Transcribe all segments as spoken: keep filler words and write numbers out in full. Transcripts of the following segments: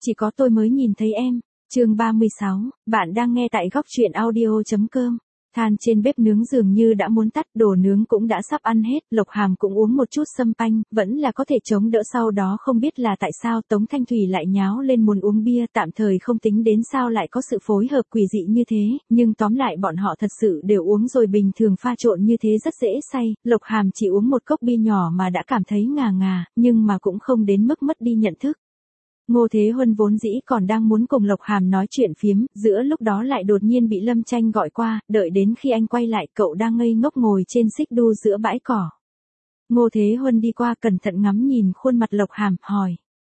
Chỉ có tôi mới nhìn thấy em. Chương ba mươi sáu, bạn đang nghe tại góc truyện audio.com. Than trên bếp nướng dường như đã muốn tắt, đồ nướng cũng đã sắp ăn hết, Lộc Hàm cũng uống một chút sâm panh, vẫn là có thể chống đỡ. Sau đó không biết là tại sao Tống Thanh Thủy lại nháo lên muốn uống bia, tạm thời không tính đến sao lại có sự phối hợp quỷ dị như thế, nhưng tóm lại bọn họ thật sự đều uống rồi, bình thường pha trộn như thế rất dễ say. Lộc Hàm chỉ uống một cốc bia nhỏ mà đã cảm thấy ngà ngà, nhưng mà cũng không đến mức mất đi nhận thức. Ngô Thế Huân vốn dĩ còn đang muốn cùng Lộc Hàm nói chuyện phiếm, giữa lúc đó lại đột nhiên bị Lâm Tranh gọi qua, đợi đến khi anh quay lại cậu đang ngây ngốc ngồi trên xích đu giữa bãi cỏ. Ngô Thế Huân đi qua cẩn thận ngắm nhìn khuôn mặt Lộc Hàm, hỏi.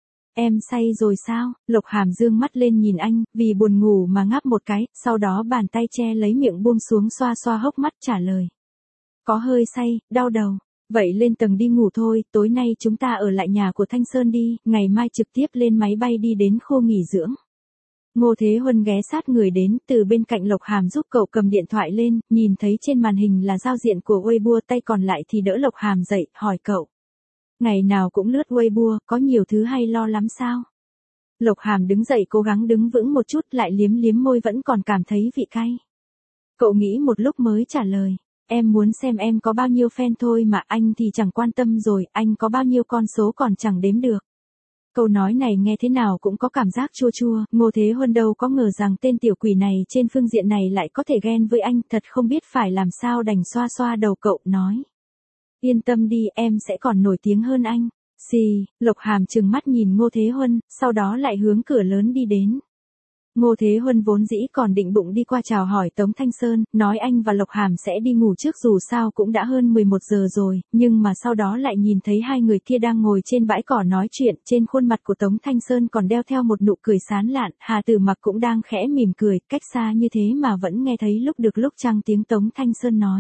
Em say rồi sao? Lộc Hàm dương mắt lên nhìn anh, vì buồn ngủ mà ngáp một cái, sau đó bàn tay che lấy miệng buông xuống xoa xoa hốc mắt trả lời. Có hơi say, đau đầu. Vậy lên tầng đi ngủ thôi, tối nay chúng ta ở lại nhà của Thanh Sơn đi, ngày mai trực tiếp lên máy bay đi đến khu nghỉ dưỡng. Ngô Thế Huân ghé sát người đến, từ bên cạnh Lộc Hàm giúp cậu cầm điện thoại lên, nhìn thấy trên màn hình là giao diện của Weibo, tay còn lại thì đỡ Lộc Hàm dậy, hỏi cậu. Ngày nào cũng lướt Weibo, có nhiều thứ hay lo lắm sao? Lộc Hàm đứng dậy cố gắng đứng vững một chút, lại liếm liếm môi vẫn còn cảm thấy vị cay. Cậu nghĩ một lúc mới trả lời. Em muốn xem em có bao nhiêu fan thôi mà, anh thì chẳng quan tâm rồi, anh có bao nhiêu con số còn chẳng đếm được. Câu nói này nghe thế nào cũng có cảm giác chua chua, Ngô Thế Huân đâu có ngờ rằng tên tiểu quỷ này trên phương diện này lại có thể ghen với anh, thật không biết phải làm sao, đành xoa xoa đầu cậu, nói. Yên tâm đi, em sẽ còn nổi tiếng hơn anh. Xì, Lộc Hàm trừng mắt nhìn Ngô Thế Huân, sau đó lại hướng cửa lớn đi đến. Ngô Thế Huân vốn dĩ còn định bụng đi qua chào hỏi Tống Thanh Sơn, nói anh và Lộc Hàm sẽ đi ngủ trước dù sao cũng đã hơn mười một giờ rồi, nhưng mà sau đó lại nhìn thấy hai người kia đang ngồi trên bãi cỏ nói chuyện, trên khuôn mặt của Tống Thanh Sơn còn đeo theo một nụ cười sán lạn, Hà Tử Mặc cũng đang khẽ mỉm cười, cách xa như thế mà vẫn nghe thấy lúc được lúc chăng tiếng Tống Thanh Sơn nói.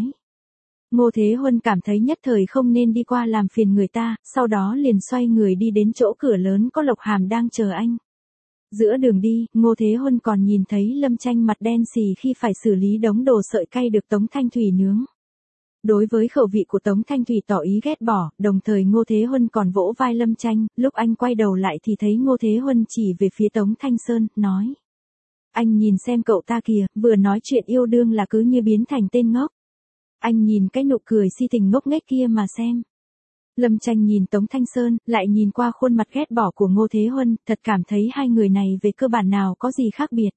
Ngô Thế Huân cảm thấy nhất thời không nên đi qua làm phiền người ta, sau đó liền xoay người đi đến chỗ cửa lớn có Lộc Hàm đang chờ anh. Giữa đường đi, Ngô Thế Huân còn nhìn thấy Lâm Tranh mặt đen xì khi phải xử lý đống đồ sợi cay được Tống Thanh Thủy nướng. Đối với khẩu vị của Tống Thanh Thủy tỏ ý ghét bỏ, đồng thời Ngô Thế Huân còn vỗ vai Lâm Tranh, lúc anh quay đầu lại thì thấy Ngô Thế Huân chỉ về phía Tống Thanh Sơn, nói. Anh nhìn xem cậu ta kìa, vừa nói chuyện yêu đương là cứ như biến thành tên ngốc. Anh nhìn cái nụ cười si tình ngốc nghếch kia mà xem. Lâm Tranh nhìn Tống Thanh Sơn, lại nhìn qua khuôn mặt ghét bỏ của Ngô Thế Huân, thật cảm thấy hai người này về cơ bản nào có gì khác biệt.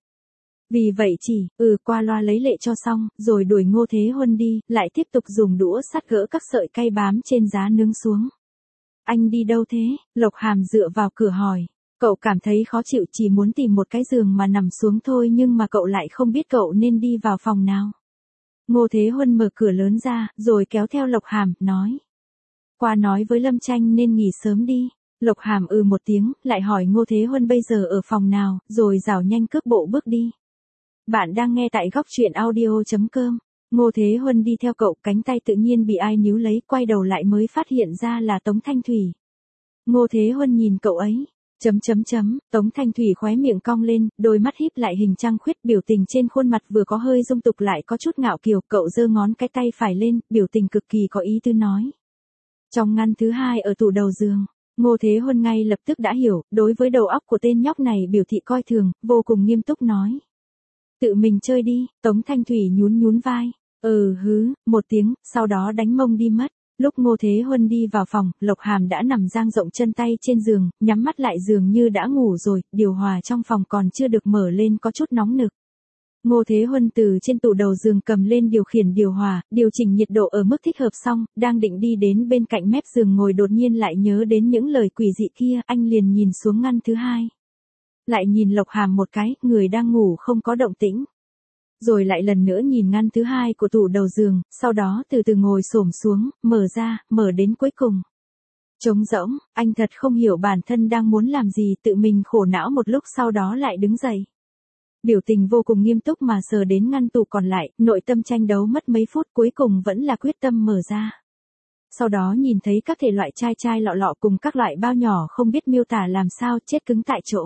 Vì vậy chỉ, ừ qua loa lấy lệ cho xong, rồi đuổi Ngô Thế Huân đi, lại tiếp tục dùng đũa sắt gỡ các sợi cay bám trên giá nướng xuống. Anh đi đâu thế? Lộc Hàm dựa vào cửa hỏi. Cậu cảm thấy khó chịu, chỉ muốn tìm một cái giường mà nằm xuống thôi, nhưng mà cậu lại không biết cậu nên đi vào phòng nào. Ngô Thế Huân mở cửa lớn ra, rồi kéo theo Lộc Hàm, nói. Qua nói với Lâm Tranh nên nghỉ sớm đi. Lộc Hàm ừ một tiếng, lại hỏi Ngô Thế Huân bây giờ ở phòng nào, rồi rảo nhanh cước bộ bước đi. Bạn đang nghe tại góc truyện audio.com. Ngô Thế Huân đi theo cậu, cánh tay tự nhiên bị ai níu lấy, quay đầu lại mới phát hiện ra là Tống Thanh Thủy. Ngô Thế Huân nhìn cậu ấy. Chấm chấm chấm, Tống Thanh Thủy khóe miệng cong lên, đôi mắt híp lại hình trăng khuyết, biểu tình trên khuôn mặt vừa có hơi dung tục lại có chút ngạo kiều, cậu giơ ngón cái tay phải lên, biểu tình cực kỳ có ý tứ nói. Trong ngăn thứ hai ở tủ đầu giường, Ngô Thế Huân ngay lập tức đã hiểu, đối với đầu óc của tên nhóc này biểu thị coi thường, vô cùng nghiêm túc nói. Tự mình chơi đi, Tống Thanh Thủy nhún nhún vai, ừ hứ, một tiếng, sau đó đánh mông đi mất. Lúc Ngô Thế Huân đi vào phòng, Lộc Hàm đã nằm dang rộng chân tay trên giường, nhắm mắt lại dường như đã ngủ rồi, điều hòa trong phòng còn chưa được mở lên có chút nóng nực. Ngô Thế Huân từ trên tủ đầu giường cầm lên điều khiển điều hòa, điều chỉnh nhiệt độ ở mức thích hợp xong, đang định đi đến bên cạnh mép giường ngồi, đột nhiên lại nhớ đến những lời quỷ dị kia, anh liền nhìn xuống ngăn thứ hai. Lại nhìn Lộc Hàm một cái, người đang ngủ không có động tĩnh. Rồi lại lần nữa nhìn ngăn thứ hai của tủ đầu giường, sau đó từ từ ngồi xổm xuống, mở ra, mở đến cuối cùng. Trống rỗng, anh thật không hiểu bản thân đang muốn làm gì, tự mình khổ não một lúc sau đó lại đứng dậy. Biểu tình vô cùng nghiêm túc mà sờ đến ngăn tủ còn lại, nội tâm tranh đấu mất mấy phút cuối cùng vẫn là quyết tâm mở ra. Sau đó nhìn thấy các thể loại chai chai lọ lọ cùng các loại bao nhỏ không biết miêu tả làm sao, chết cứng tại chỗ.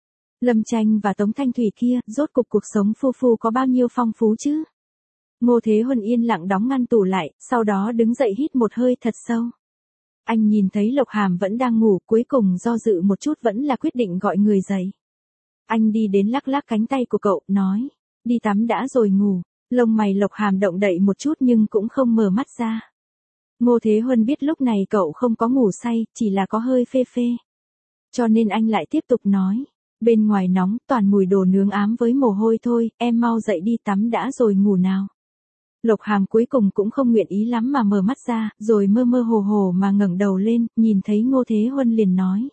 Lâm Tranh và Tống Thanh Thủy kia, rốt cục cuộc sống phu phu có bao nhiêu phong phú chứ? Ngô Thế Huân yên lặng đóng ngăn tủ lại, sau đó đứng dậy hít một hơi thật sâu. Anh nhìn thấy Lộc Hàm vẫn đang ngủ, cuối cùng do dự một chút vẫn là quyết định gọi người dậy. Anh đi đến lắc lắc cánh tay của cậu, nói. Đi tắm đã rồi ngủ. Lông mày Lộc Hàm động đậy một chút nhưng cũng không mở mắt ra. Ngô Thế Huân biết lúc này cậu không có ngủ say, chỉ là có hơi phê phê. Cho nên anh lại tiếp tục nói. Bên ngoài nóng, toàn mùi đồ nướng ám với mồ hôi thôi, em mau dậy đi tắm đã rồi ngủ nào. Lộc Hàm cuối cùng cũng không nguyện ý lắm mà mở mắt ra, rồi mơ mơ hồ hồ mà ngẩng đầu lên, nhìn thấy Ngô Thế Huân liền nói.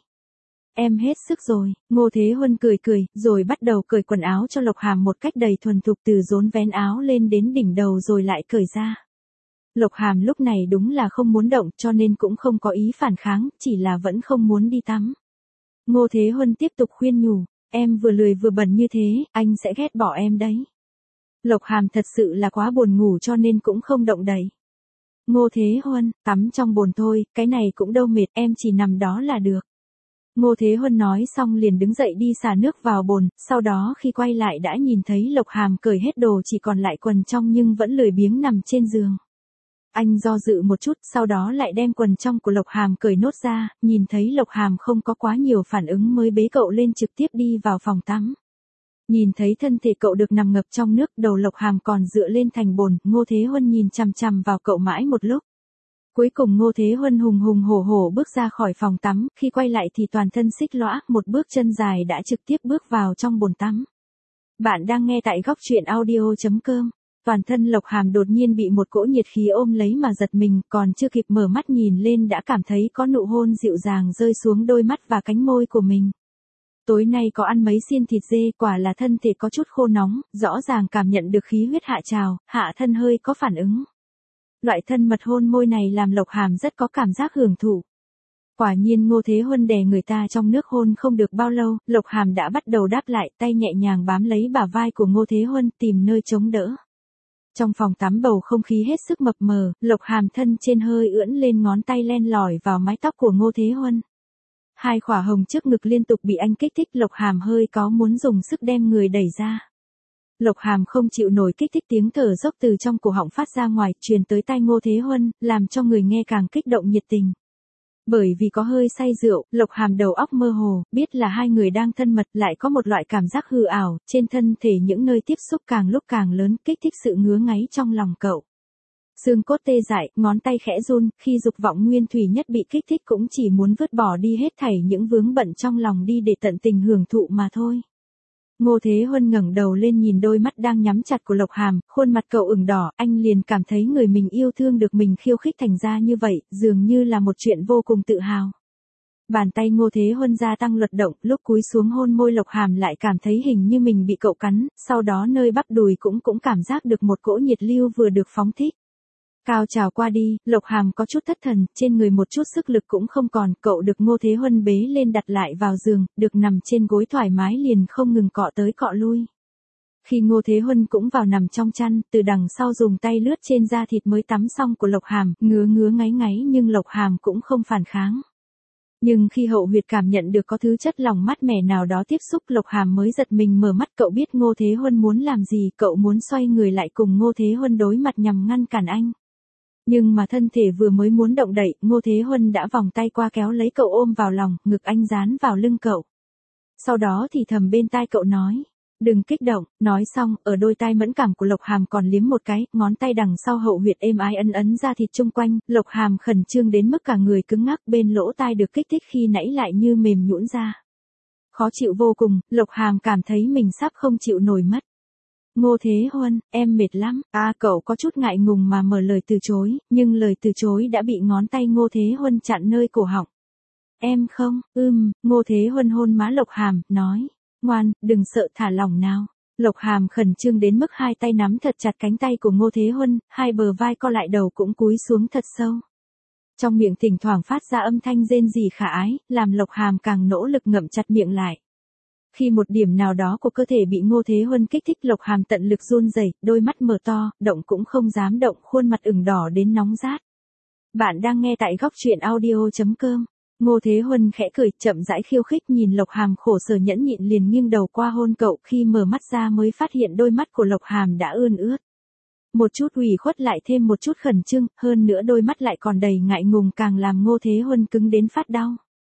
Em hết sức rồi. Ngô Thế Huân cười cười, rồi bắt đầu cởi quần áo cho Lộc Hàm một cách đầy thuần thục, từ rốn vén áo lên đến đỉnh đầu rồi lại cởi ra. Lộc Hàm lúc này đúng là không muốn động, cho nên cũng không có ý phản kháng, chỉ là vẫn không muốn đi tắm. Ngô Thế Huân tiếp tục khuyên nhủ, em vừa lười vừa bẩn như thế, anh sẽ ghét bỏ em đấy. Lộc Hàm thật sự là quá buồn ngủ cho nên cũng không động đậy. Ngô Thế Huân, tắm trong bồn thôi, cái này cũng đâu mệt, em chỉ nằm đó là được. Ngô Thế Huân nói xong liền đứng dậy đi xả nước vào bồn, sau đó khi quay lại đã nhìn thấy Lộc Hàm cởi hết đồ chỉ còn lại quần trong nhưng vẫn lười biếng nằm trên giường. Anh do dự một chút, sau đó lại đem quần trong của Lộc Hàm cởi nốt ra, nhìn thấy Lộc Hàm không có quá nhiều phản ứng mới bế cậu lên trực tiếp đi vào phòng tắm. Nhìn thấy thân thể cậu được nằm ngập trong nước, đầu Lộc Hàm còn dựa lên thành bồn, Ngô Thế Huân nhìn chằm chằm vào cậu mãi một lúc. Cuối cùng Ngô Thế Huân hùng hùng hổ hổ bước ra khỏi phòng tắm, khi quay lại thì toàn thân xích lõa, một bước chân dài đã trực tiếp bước vào trong bồn tắm. Bạn đang nghe tại góc truyện audio chấm com. Toàn thân Lộc Hàm đột nhiên bị một cỗ nhiệt khí ôm lấy mà giật mình, còn chưa kịp mở mắt nhìn lên đã cảm thấy có nụ hôn dịu dàng rơi xuống đôi mắt và cánh môi của mình. Tối nay có ăn mấy xiên thịt dê, quả là thân thể có chút khô nóng, rõ ràng cảm nhận được khí huyết hạ trào, hạ thân hơi có phản ứng. Loại thân mật hôn môi này làm Lộc Hàm rất có cảm giác hưởng thụ. Quả nhiên Ngô Thế Huân đè người ta trong nước hôn không được bao lâu, Lộc Hàm đã bắt đầu đáp lại, tay nhẹ nhàng bám lấy bả vai của Ngô Thế Huân tìm nơi chống đỡ. Trong phòng tắm bầu không khí hết sức mập mờ, Lộc Hàm thân trên hơi ưỡn lên, ngón tay len lỏi vào mái tóc của Ngô Thế Huân. Hai khỏa hồng trước ngực liên tục bị anh kích thích, Lộc Hàm hơi có muốn dùng sức đem người đẩy ra. Lộc Hàm không chịu nổi kích thích, tiếng thở dốc từ trong cổ họng phát ra ngoài, truyền tới tai Ngô Thế Huân, làm cho người nghe càng kích động nhiệt tình. Bởi vì có hơi say rượu, Lộc Hàm đầu óc mơ hồ, biết là hai người đang thân mật, lại có một loại cảm giác hư ảo, trên thân thể những nơi tiếp xúc càng lúc càng lớn, kích thích sự ngứa ngáy trong lòng cậu. Xương cốt tê dại, ngón tay khẽ run, khi dục vọng nguyên thủy nhất bị kích thích cũng chỉ muốn vứt bỏ đi hết thảy những vướng bận trong lòng đi để tận tình hưởng thụ mà thôi. Ngô Thế Huân ngẩng đầu lên nhìn đôi mắt đang nhắm chặt của Lộc Hàm, khuôn mặt cậu ửng đỏ, anh liền cảm thấy người mình yêu thương được mình khiêu khích thành ra như vậy, dường như là một chuyện vô cùng tự hào. Bàn tay Ngô Thế Huân gia tăng luật động, lúc cúi xuống hôn môi Lộc Hàm lại cảm thấy hình như mình bị cậu cắn, sau đó nơi bắp đùi cũng cũng cảm giác được một cỗ nhiệt lưu vừa được phóng thích. Cao trào qua đi, Lộc Hàm có chút thất thần, trên người một chút sức lực cũng không còn, cậu được Ngô Thế Huân bế lên đặt lại vào giường, được nằm trên gối thoải mái liền không ngừng cọ tới cọ lui. Khi Ngô Thế Huân cũng vào nằm trong chăn, từ đằng sau dùng tay lướt trên da thịt mới tắm xong của Lộc Hàm, ngứa ngứa ngáy ngáy nhưng Lộc Hàm cũng không phản kháng. Nhưng khi hậu huyệt cảm nhận được có thứ chất lỏng mát mẻ nào đó tiếp xúc, Lộc Hàm mới giật mình mở mắt, cậu biết Ngô Thế Huân muốn làm gì, cậu muốn xoay người lại cùng Ngô Thế Huân đối mặt nhằm ngăn cản anh. Nhưng mà thân thể vừa mới muốn động đậy, Ngô Thế Huân đã vòng tay qua kéo lấy cậu ôm vào lòng, ngực anh dán vào lưng cậu. Sau đó thì thầm bên tai cậu nói, đừng kích động, nói xong, ở đôi tai mẫn cảm của Lộc Hàm còn liếm một cái, ngón tay đằng sau hậu huyệt êm ái ấn ấn ra thịt chung quanh, Lộc Hàm khẩn trương đến mức cả người cứng ngắc, bên lỗ tai được kích thích khi nãy lại như mềm nhũn ra. Khó chịu vô cùng, Lộc Hàm cảm thấy mình sắp không chịu nổi mất. Ngô Thế Huân, em mệt lắm, à cậu có chút ngại ngùng mà mở lời từ chối, nhưng lời từ chối đã bị ngón tay Ngô Thế Huân chặn nơi cổ họng. Em không, ưm, Ngô Thế Huân hôn má Lộc Hàm, nói, ngoan, đừng sợ, thả lỏng nào. Lộc Hàm khẩn trương đến mức hai tay nắm thật chặt cánh tay của Ngô Thế Huân, hai bờ vai co lại, đầu cũng cúi xuống thật sâu. Trong miệng thỉnh thoảng phát ra âm thanh rên rỉ khả ái, làm Lộc Hàm càng nỗ lực ngậm chặt miệng lại. Khi một điểm nào đó của cơ thể bị Ngô Thế Huân kích thích, Lộc Hàm tận lực run rẩy, đôi mắt mở to, động cũng không dám động, khuôn mặt ửng đỏ đến nóng rát. Bạn đang nghe tại góc truyện audio chấm com. Ngô Thế Huân khẽ cười, chậm rãi khiêu khích, nhìn Lộc Hàm khổ sở nhẫn nhịn liền nghiêng đầu qua hôn cậu, khi mở mắt ra mới phát hiện đôi mắt của Lộc Hàm đã ươn ướt. Một chút ủy khuất lại thêm một chút khẩn trương, hơn nữa đôi mắt lại còn đầy ngại ngùng càng làm Ngô Thế Huân cứng đến phát đau.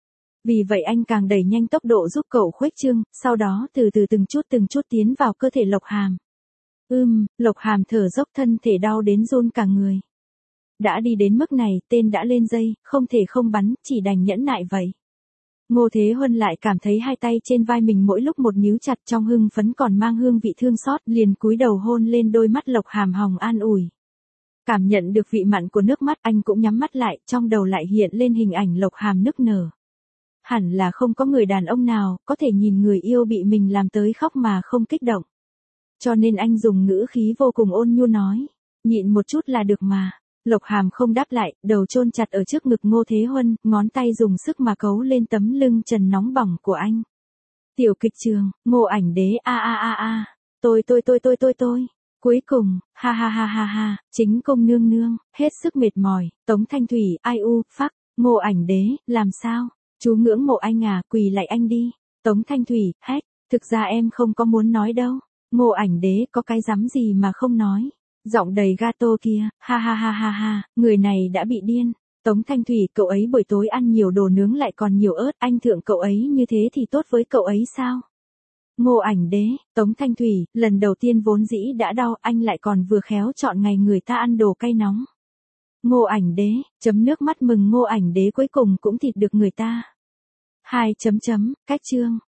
Vì vậy anh càng đẩy nhanh tốc độ giúp cậu khuếch trương, sau đó từ từ từng chút từng chút tiến vào cơ thể Lộc Hàm. Ưm, Lộc Hàm thở dốc thân thể đau đến run cả người. Đã đi đến mức này, tên đã lên dây, không thể không bắn, chỉ đành nhẫn nại vậy. Ngô Thế Huân lại cảm thấy hai tay trên vai mình mỗi lúc một níu chặt, trong hưng phấn còn mang hương vị thương xót, liền cúi đầu hôn lên đôi mắt Lộc Hàm hòng an ủi. Cảm nhận được vị mặn của nước mắt, anh cũng nhắm mắt lại, trong đầu lại hiện lên hình ảnh Lộc Hàm nức nở. Hẳn là không có người đàn ông nào có thể nhìn người yêu bị mình làm tới khóc mà không kích động. Cho nên anh dùng ngữ khí vô cùng ôn nhu nói, nhịn một chút là được mà. Lộc Hàm không đáp lại, đầu chôn chặt ở trước ngực Ngô Thế Huân, ngón tay dùng sức mà cấu lên tấm lưng trần nóng bỏng của anh. Tiểu kịch trường, Ngô Ảnh Đế a a a a, tôi tôi tôi tôi tôi tôi. Cuối cùng, ha ha ha ha ha, chính công nương nương, hết sức mệt mỏi, Tống Thanh Thủy, ai u, phắc, Ngô Ảnh Đế, làm sao? Chú ngưỡng mộ anh à, quỳ lại anh đi. Tống Thanh Thủy, hét, thực ra em không có muốn nói đâu. Ngô Ảnh Đế có cái dám gì mà không nói. Giọng đầy gato kia, ha ha ha ha ha, người này đã bị điên. Tống Thanh Thủy, cậu ấy buổi tối ăn nhiều đồ nướng lại còn nhiều ớt, anh thượng cậu ấy như thế thì tốt với cậu ấy sao? Ngô Ảnh Đế, Tống Thanh Thủy, lần đầu tiên vốn dĩ đã đau, anh lại còn vừa khéo chọn ngày người ta ăn đồ cay nóng. Ngô Ảnh Đế, chấm nước mắt mừng Ngô Ảnh Đế cuối cùng cũng thịt được người ta. Hai chấm chấm, cách chương.